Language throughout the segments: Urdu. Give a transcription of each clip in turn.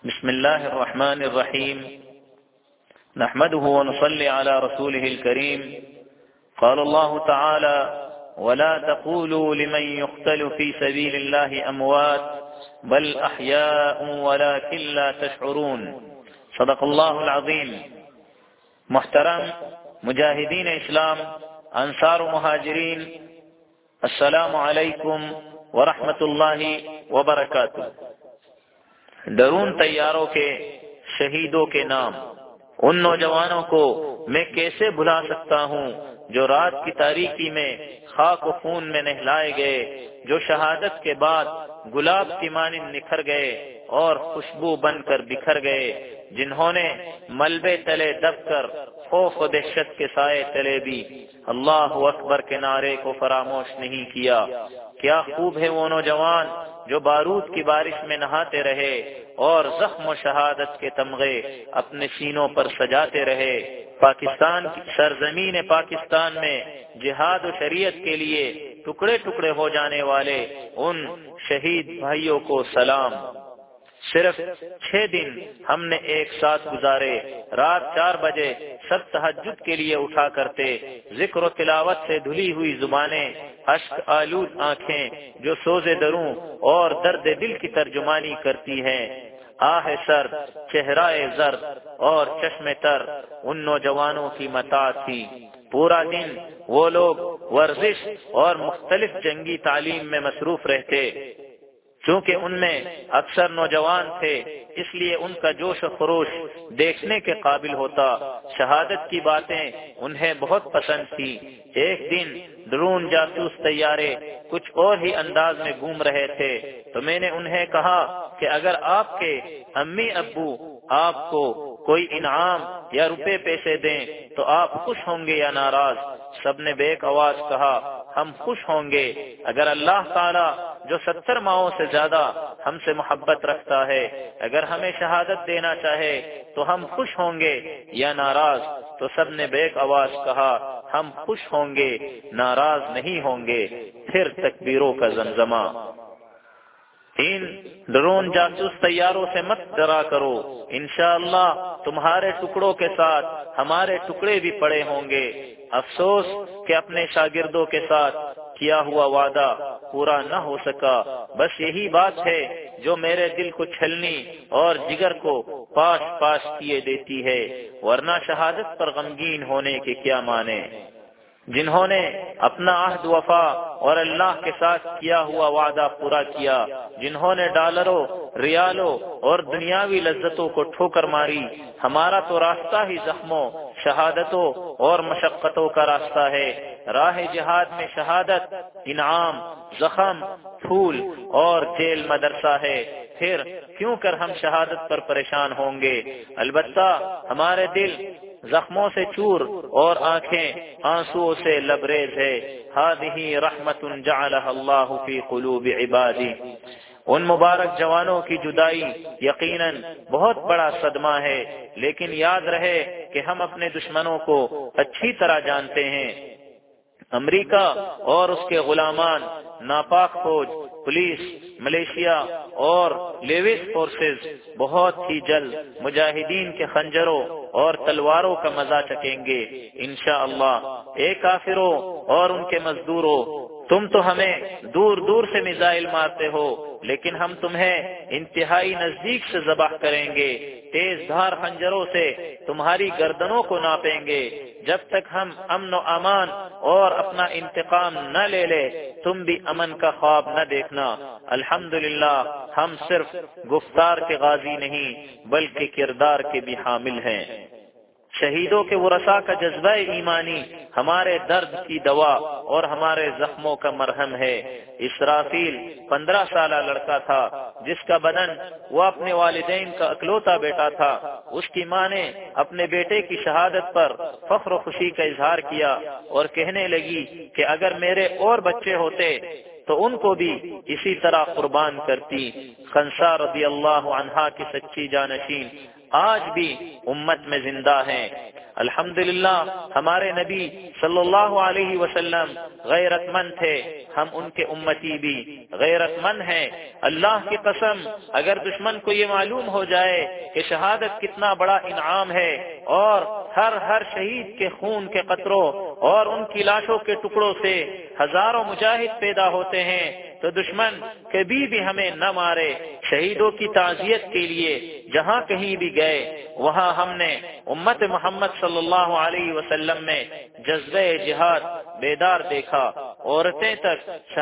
بسم الله الرحمن الرحيم نحمده ونصلي على رسوله الكريم قال الله تعالى ولا تقولوا لمن يقتل في سبيل الله أموات بل أحياء ولكن لا تشعرون صدق الله العظيم۔ محترم مجاہدین اسلام، انصار و مہاجرین، السلام علیکم ورحمۃ اللہ وبرکاتہ۔ ڈرون طیاروں کے شہیدوں کے نام، ان نوجوانوں کو میں کیسے بھلا سکتا ہوں جو رات کی تاریکی میں خاک و خون میں نہلائے گئے، جو شہادت کے بعد گلاب کی مانند نکھر گئے اور خوشبو بن کر بکھر گئے، جنہوں نے ملبے تلے دب کر خوف و دہشت کے سائے تلے بھی اللہ اکبر کے نعرے کو فراموش نہیں کیا۔ کیا خوب ہے وہ نوجوان جو بارود کی بارش میں نہاتے رہے اور زخم و شہادت کے تمغے اپنے سینوں پر سجاتے رہے۔ پاکستان کی سرزمین پاکستان میں جہاد و شریعت کے لیے ٹکڑے ٹکڑے ہو جانے والے ان شہید بھائیوں کو سلام۔ صرف 6 دن ہم نے ایک ساتھ گزارے، رات 4 بجے سب تہجد کے لیے اٹھا کرتے، ذکر و تلاوت سے دھلی ہوئی زبانیں، اشک آلود آنکھیں جو سوز دروں اور درد دل کی ترجمانی کرتی ہیں، آہ سر، چہرہ زرد اور چشم تر ان نوجوانوں کی متاع تھی۔ پورا دن وہ لوگ ورزش اور مختلف جنگی تعلیم میں مصروف رہتے۔ چونکہ ان میں اکثر نوجوان تھے، اس لیے ان کا جوش و خروش دیکھنے کے قابل ہوتا۔ شہادت کی باتیں انہیں بہت پسند تھی۔ ایک دن ڈرون جاسوس طیارے کچھ اور ہی انداز میں گھوم رہے تھے تو میں نے انہیں کہا کہ اگر آپ کے امی ابو آپ کو کوئی انعام یا روپے پیسے دیں تو آپ خوش ہوں گے یا ناراض؟ سب نے بیک آواز کہا ہم خوش ہوں گے۔ اگر اللہ تعالی جو 70 ماؤں سے زیادہ ہم سے محبت رکھتا ہے اگر ہمیں شہادت دینا چاہے تو ہم خوش ہوں گے یا ناراض؟ تو سب نے بیک آواز کہا ہم خوش ہوں گے، ناراض نہیں ہوں گے۔ پھر تکبیروں کا زمزمہ۔ ان ڈرون جاسوس طیاروں سے مت ڈرا کرو، انشاءاللہ تمہارے ٹکڑوں کے ساتھ ہمارے ٹکڑے بھی پڑے ہوں گے۔ افسوس کہ اپنے شاگردوں کے ساتھ کیا ہوا وعدہ پورا نہ ہو سکا۔ بس یہی بات ہے جو میرے دل کو چھلنی اور جگر کو پاش پاش کیے دیتی ہے، ورنہ شہادت پر غمگین ہونے کے کیا معنی؟ جنہوں نے اپنا عہد وفا اور اللہ کے ساتھ کیا ہوا وعدہ پورا کیا، جنہوں نے ڈالروں، ریالوں اور دنیاوی لذتوں کو ٹھوکر ماری، ہمارا تو راستہ ہی زخموں، شہادتوں اور مشقتوں کا راستہ ہے۔ راہ جہاد میں شہادت، انعام، زخم، پھول اور جیل مدرسہ ہے۔ پھر کیوں کر ہم شہادت پر پریشان ہوں گے؟ البتہ ہمارے دل زخموں سے چور اور آنکھیں آنسوؤں سے لبریز ہے۔ ہذہ رحمت جعلها اللہ فی قلوب عبادہ۔ ان مبارک جوانوں کی جدائی یقیناً بہت بڑا صدمہ ہے، لیکن یاد رہے کہ ہم اپنے دشمنوں کو اچھی طرح جانتے ہیں۔ امریکہ اور اس کے غلامان، ناپاک فوج، پولیس، ملیشیا اور لیوس فورسز بہت ہی جلد مجاہدین کے خنجروں اور تلواروں کا مزہ چکیں گے انشاءاللہ۔ اے کافروں اور ان کے مزدوروں، تم تو ہمیں دور دور سے میزائل مارتے ہو، لیکن ہم تمہیں انتہائی نزدیک سے ذبح کریں گے۔ تیز دھار خنجروں سے تمہاری گردنوں کو ناپیں گے۔ جب تک ہم امن و امان اور اپنا انتقام نہ لے لے تم بھی امن کا خواب نہ دیکھنا۔ الحمدللہ ہم صرف گفتار کے غازی نہیں بلکہ کردار کے بھی حامل ہیں۔ شہیدوں کے ورثاء کا جذبہ ایمانی ہمارے درد کی دوا اور ہمارے زخموں کا مرہم ہے۔ اسرافیل 15 سالہ لڑکا تھا جس کا بدن وہ اپنے والدین کا اکلوتا بیٹا تھا۔ اس کی ماں نے اپنے بیٹے کی شہادت پر فخر و خوشی کا اظہار کیا اور کہنے لگی کہ اگر میرے اور بچے ہوتے تو ان کو بھی اسی طرح قربان کرتی۔ خنسا رضی اللہ عنہا کی سچی جانشین آج بھی امت میں زندہ ہیں۔ الحمدللہ ہمارے نبی صلی اللہ علیہ وسلم غیرت مند تھے، ہم ان کے امتی بھی غیرت مند ہیں۔ اللہ کی قسم اگر دشمن کو یہ معلوم ہو جائے کہ شہادت کتنا بڑا انعام ہے اور ہر شہید کے خون کے قطروں اور ان کی لاشوں کے ٹکڑوں سے ہزاروں مجاہد پیدا ہوتے ہیں، تو دشمن کبھی بھی ہمیں نہ مارے۔ شہیدوں کی تعزیت کے لیے جہاں کہیں بھی گئے وہاں ہم نے امت محمد صلی اللہ علیہ وسلم میں جذبہ جہاد بیدار دیکھا۔ عورتیں تک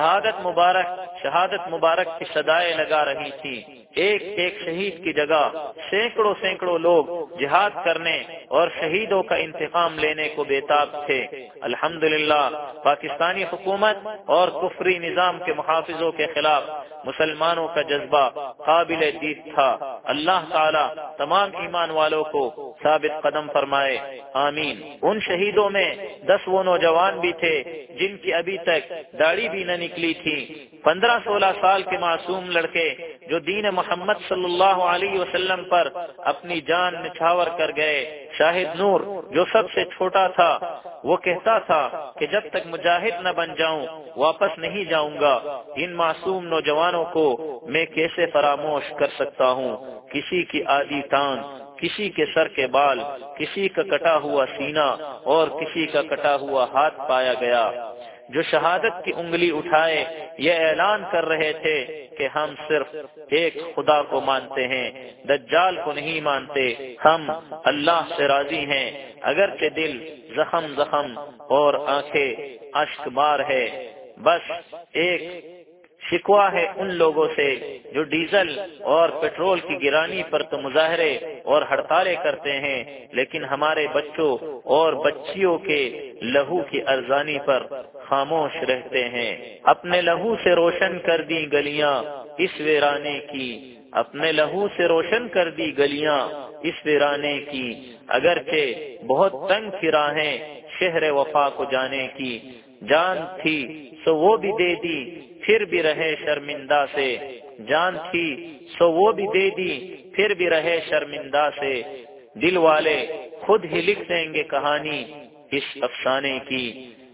شہادت مبارک کی صدائیں لگا رہی تھی۔ ایک ایک شہید کی جگہ سینکڑوں لوگ جہاد کرنے اور شہیدوں کا انتقام لینے کو بےتاب تھے۔ الحمدللہ پاکستانی حکومت اور کفری نظام کے محافظوں کے خلاف مسلمانوں کا جذبہ قابل دید تھا۔ اللہ تعالی تمام ایمان والوں کو ثابت قدم فرمائے، آمین۔ ان شہیدوں میں 10 وہ نوجوان بھی تھے جن کی ابھی تک داڑھی بھی نہ نکلی تھی۔ 15-16 سال کے معصوم لڑکے جو دین محمد صلی اللہ علیہ وسلم پر اپنی جان نچھاور کر گئے۔ شاہد نور جو سب سے چھوٹا تھا وہ کہتا تھا کہ جب تک مجاہد نہ بن جاؤں واپس نہیں جاؤں گا۔ ان معصوم نوجوانوں کو میں کیسے فراموش کر سکتا ہوں؟ کسی کی آدھی ٹانگ، کسی کے سر کے بال، کسی کا کٹا ہوا سینہ اور کسی کا کٹا ہوا ہاتھ پایا گیا۔ جو شہادت کی انگلی اٹھائے یہ اعلان کر رہے تھے کہ ہم صرف ایک خدا کو مانتے ہیں، دجال کو نہیں مانتے، ہم اللہ سے راضی ہیں۔ اگرچہ دل زخم اور آنکھیں اشک بار ہے، بس ایک شکوہ ہے ان لوگوں سے جو ڈیزل اور پیٹرول کی گرانی پر تو مظاہرے اور ہڑتالیں کرتے ہیں، لیکن ہمارے بچوں اور بچیوں کے لہو کی ارزانی پر خاموش رہتے ہیں۔ اپنے لہو سے روشن کر دی گلیاں اس ویرانے کی، اپنے لہو سے روشن کر دی گلیاں اس ویرانے کی، اگرچہ بہت تنگ تھی راہیں شہر وفا کو جانے کی، جان تھی سو وہ بھی دے دی پھر بھی رہے شرمندہ سے، جان تھی سو وہ بھی دے دی پھر بھی رہے شرمندہ سے، دل والے خود ہی لکھ دیں گے کہانی اس افسانے کی۔